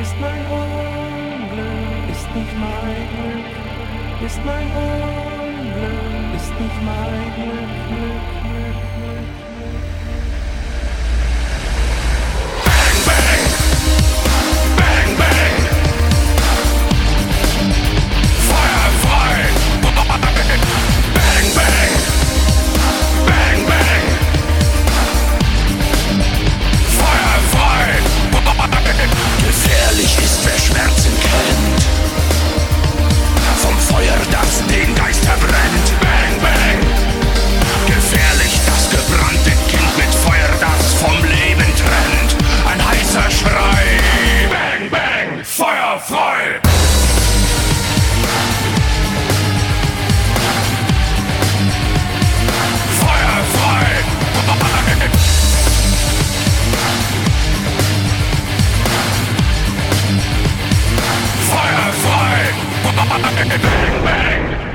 ist mein Unglück, ist nicht mein Glück, ist mein Unglück, ist nicht mein Glück, Glück, Glück, Glück. Bang, bang! Feuer frei! Bang, bang! Bang, bang! Feuer frei! Gefährlich ist, wer Schmerzen kennt. Vom Feuer, das den Geist verbrennt. Bang, bang! Gefährlich das gebrannte Kind mit Feuer, das vom Leben trennt. Ein heißer Schrei. Bang, bang! Feuer frei! Feuer frei! Feuer frei! Bang, bang!